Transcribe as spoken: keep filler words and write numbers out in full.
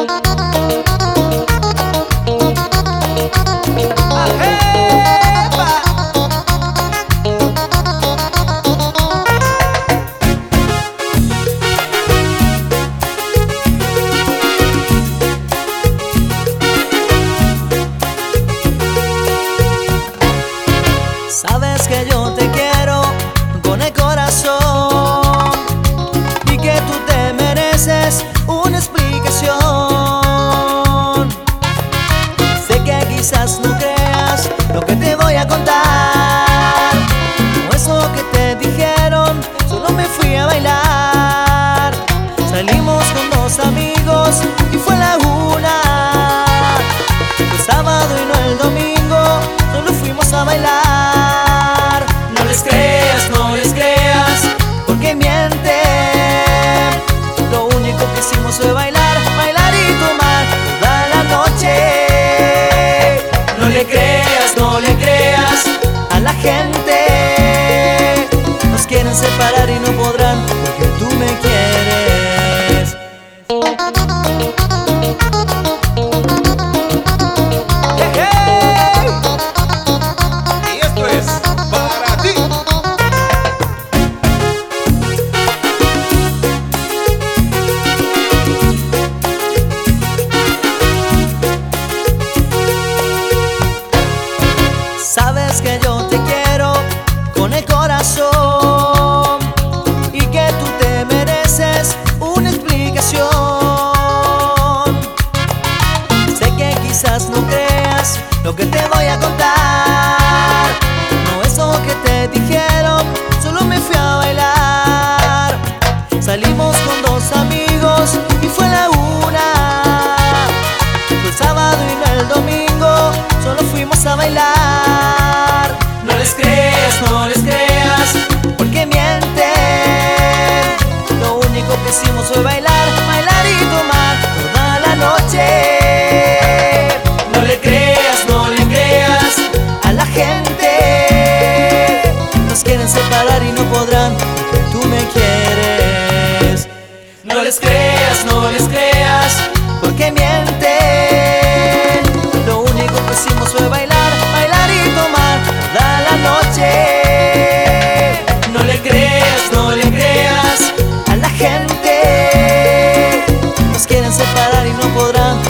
Sabes que yo te quiero con el corazón y que tú te mereces una explicación. Sé que quizás no creas lo que te voy a contar, no es lo que te dijeron, solo me fui a bailar. Salimos con dos amigos y fue la una, el sábado y no el domingo, solo fuimos a bailar. No les creas, no les creas, porque mienten. Lo único que hicimos fue bailar, bailar y tomar toda la noche. No le creas, no le creas a la gente. Nos quieren separar y no podrán, porque tú me quieres. Sabes que yo te quiero con el corazón y que tú te mereces una explicación. Sé que quizás no creas lo que te voy a contar, no es lo que te dijeron, solo me fui a bailar. Salimos con dos amigos y fue la una, fue el sábado y no el domingo, solo fuimos a bailar. No les creas, no les creas, porque mienten. Lo único que hicimos fue bailar, bailar y tomar toda la noche. No le creas, no le creas a la gente. Nos quieren separar y no podrán, porque tú me quieres. No les creas, no les creas, porque mienten. Lo único que hicimos fue bailar, bailar y tomar toda la noche. No le creas, no le creas a la gente. Nos quieren separar y no podrán,